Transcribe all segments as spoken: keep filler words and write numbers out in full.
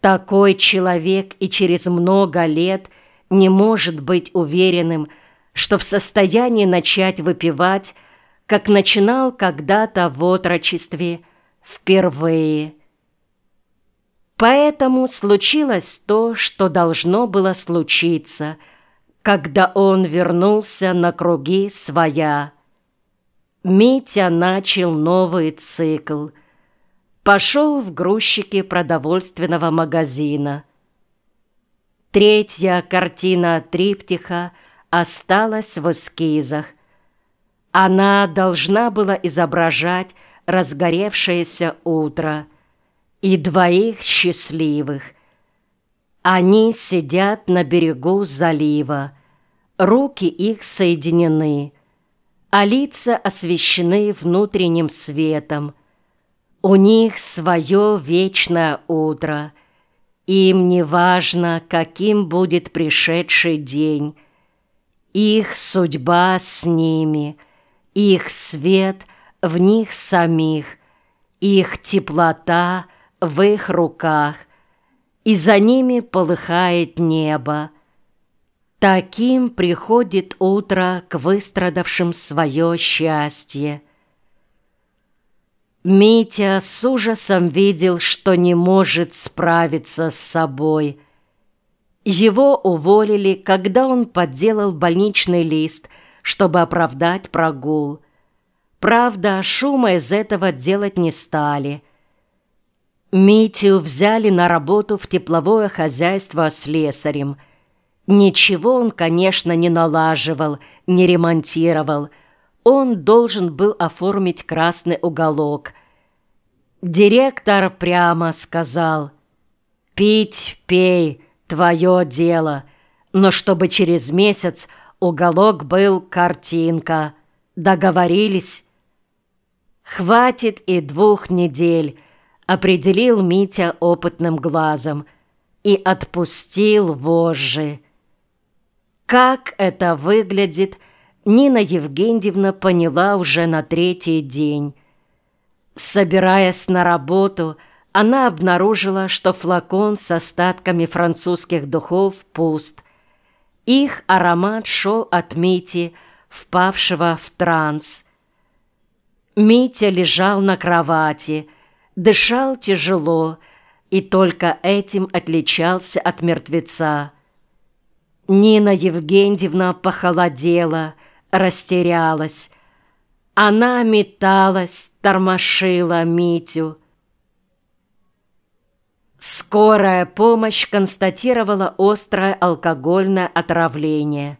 Такой человек и через много лет не может быть уверенным, что в состоянии начать выпивать, как начинал когда-то в отрочестве, впервые. Поэтому случилось то, что должно было случиться, когда он вернулся на круги своя. Митя начал новый цикл. Пошел в грузчики продовольственного магазина. Третья картина триптиха осталась в эскизах. Она должна была изображать разгоревшееся утро и двоих счастливых. Они сидят на берегу залива, руки их соединены, а лица освещены внутренним светом. У них свое вечное утро. Им не важно, каким будет пришедший день. Их судьба с ними, их свет в них самих, их теплота в их руках, и за ними полыхает небо. Таким приходит утро к выстрадавшим свое счастье. Митя с ужасом видел, что не может справиться с собой. Его уволили, когда он подделал больничный лист, чтобы оправдать прогул. Правда, шума из этого делать не стали. Митю взяли на работу в тепловое хозяйство слесарем. Ничего он, конечно, не налаживал, не ремонтировал. Он должен был оформить красный уголок. Директор прямо сказал: «Пить пей, твое дело, но чтобы через месяц уголок был картинка. Договорились?» «Хватит и двух недель», — определил Митя опытным глазом и отпустил вожжи. Как это выглядит, Нина Евгеньевна поняла уже на третий день. Собираясь на работу, она обнаружила, что флакон с остатками французских духов пуст. Их аромат шел от Мити, впавшего в транс. Митя лежал на кровати, дышал тяжело и только этим отличался от мертвеца. Нина Евгеньевна похолодела, растерялась. Она металась, тормошила Митю. Скорая помощь констатировала острое алкогольное отравление.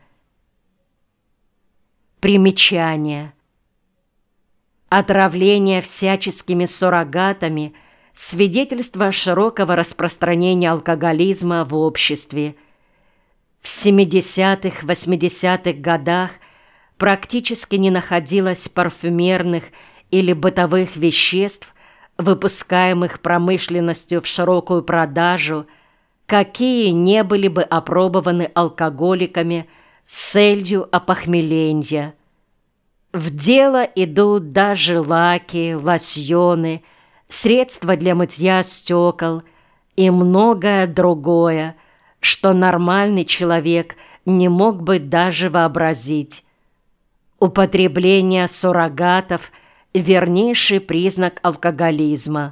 Примечание. Отравление всяческими суррогатами – свидетельство широкого распространения алкоголизма в обществе. В семидесятых-восьмидесятых годах практически не находилось парфюмерных или бытовых веществ, выпускаемых промышленностью в широкую продажу, какие не были бы опробованы алкоголиками с целью опохмеления. В дело идут даже лаки, лосьоны, средства для мытья стекол и многое другое, что нормальный человек не мог бы даже вообразить. Употребление суррогатов – вернейший признак алкоголизма.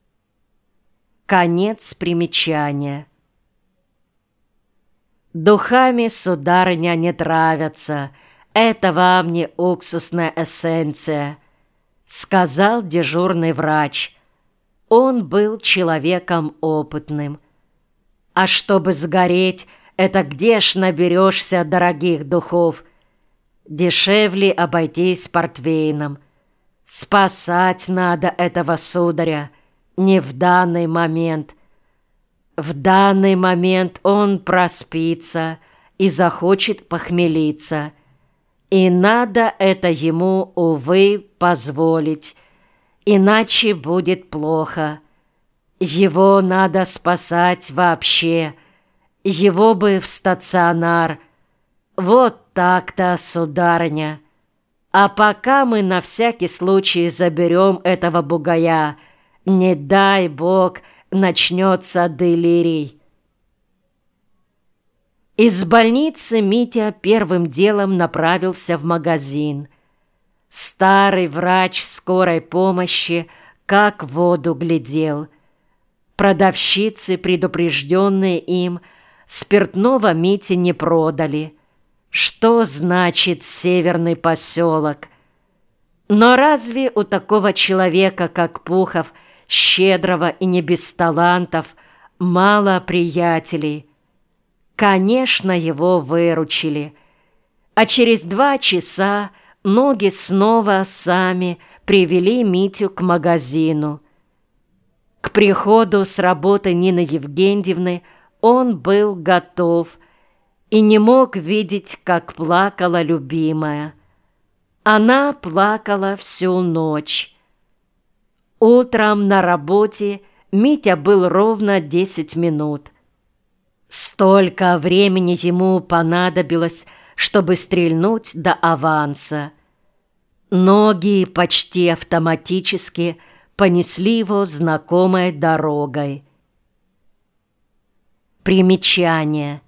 Конец примечания. Духами, сударыня, не травятся. Это вам не уксусная эссенция, сказал дежурный врач. Он был человеком опытным. А чтобы сгореть, это где ж наберешься дорогих духов? Дешевле обойтись портвейном. Спасать надо этого сударя, не в данный момент. В данный момент он проспится и захочет похмелиться. И надо это ему, увы, позволить, иначе будет плохо. Его надо спасать вообще, его бы в стационар. Вот так-то, сударыня. А пока мы на всякий случай заберем этого бугая, не дай бог, начнется делирий. Из больницы Митя первым делом направился в магазин. Старый врач скорой помощи как в воду глядел. Продавщицы, предупрежденные им, спиртного Мите не продали. Что значит северный поселок? Но разве у такого человека, как Пухов, щедрого и не без талантов, мало приятелей? Конечно, его выручили. А через два часа ноги снова сами привели Митю к магазину. К приходу с работы Нины Евгеньевны он был готов и не мог видеть, как плакала любимая. Она плакала всю ночь. Утром на работе Митя был ровно десять минут. Столько времени ему понадобилось, чтобы стрельнуть до аванса. Ноги почти автоматически понесли его знакомой дорогой. Примечание.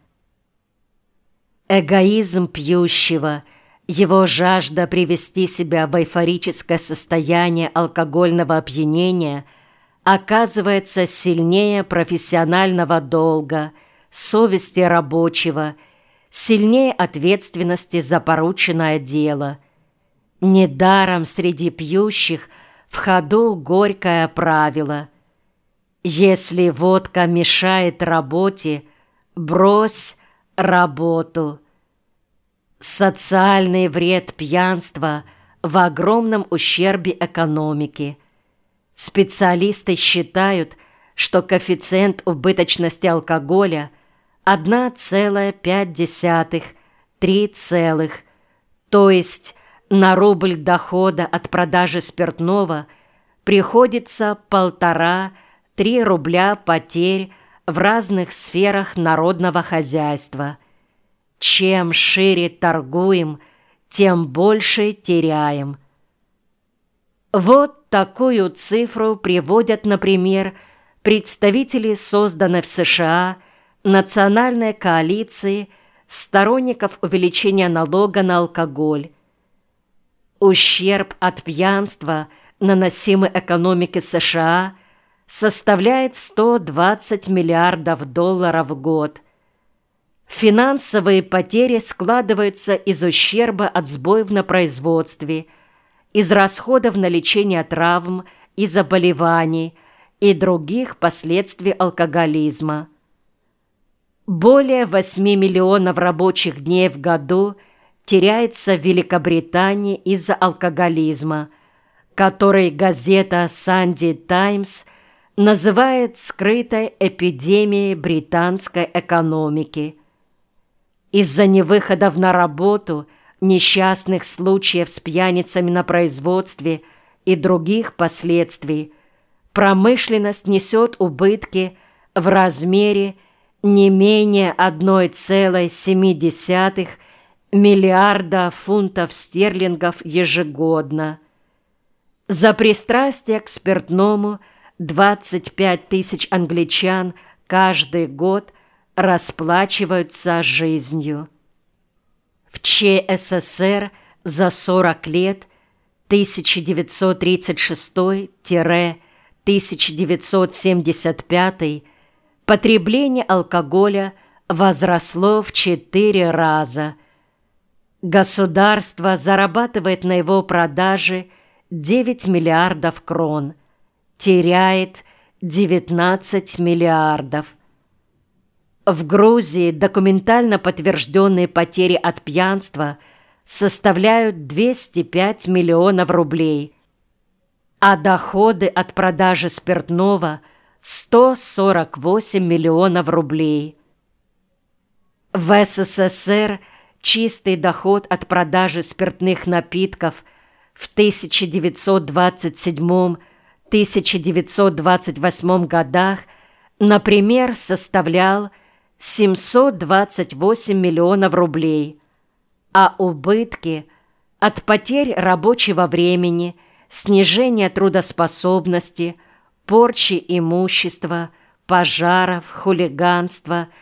Эгоизм пьющего, его жажда привести себя в эйфорическое состояние алкогольного опьянения оказывается сильнее профессионального долга, совести рабочего, сильнее ответственности за порученное дело. Недаром среди пьющих в ходу горькое правило: если водка мешает работе, брось работу. Социальный вред пьянства в огромном ущербе экономике. Специалисты считают, что коэффициент убыточности алкоголя одна целая пять десятых — три целых, то есть на рубль дохода от продажи спиртного приходится полтора-три рубля потерь в разных сферах народного хозяйства. Чем шире торгуем, тем больше теряем. Вот такую цифру приводят, например, представители созданной в США национальной коалиции сторонников увеличения налога на алкоголь. Ущерб от пьянства, наносимый экономике США, составляет сто двадцать миллиардов долларов в год. Финансовые потери складываются из ущерба от сбоев на производстве, из расходов на лечение травм и заболеваний и других последствий алкоголизма. Более восьми миллионов рабочих дней в году теряется в Великобритании из-за алкоголизма, который газета «Санди Таймс» называет скрытой эпидемией британской экономики. Из-за невыходов на работу, несчастных случаев с пьяницами на производстве и других последствий промышленность несет убытки в размере не менее одна целая семь десятых миллиарда фунтов стерлингов ежегодно. За пристрастие к спиртному двадцать пять тысяч англичан каждый год расплачиваются жизнью. В ЧССР за сорок лет тысяча девятьсот тридцать шестой — тысяча девятьсот семьдесят пятый потребление алкоголя возросло в четыре раза. Государство зарабатывает на его продаже девять миллиардов крон, теряет девятнадцать миллиардов. В Грузии документально подтвержденные потери от пьянства составляют двести пять миллионов рублей, а доходы от продажи спиртного – сто сорок восемь миллионов рублей. В СССР чистый доход от продажи спиртных напитков в тысяча девятьсот двадцать седьмом — тысяча девятьсот двадцать восьмом годах, например, составлял семьсот двадцать восемь миллионов рублей, а убытки от потерь рабочего времени, снижения трудоспособности, порчи имущества, пожаров, хулиганства,